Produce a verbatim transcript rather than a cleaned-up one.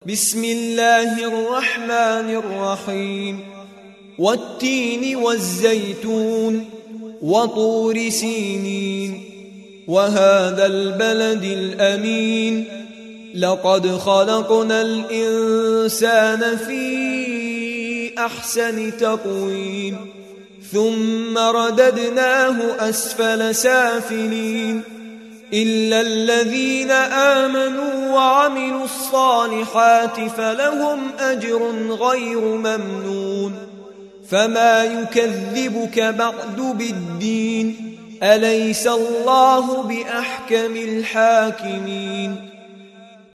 بسم الله الرحمن الرحيم والتين والزيتون وطور سينين وهذا البلد الأمين لقد خلقنا الإنسان في أحسن تقويم ثم رددناه أسفل سافلين إلا الذين آمنوا وعملوا الصالحات فلهم أجر غير ممنون فما يكذبك بعد بالدين أليس الله بأحكم الحاكمين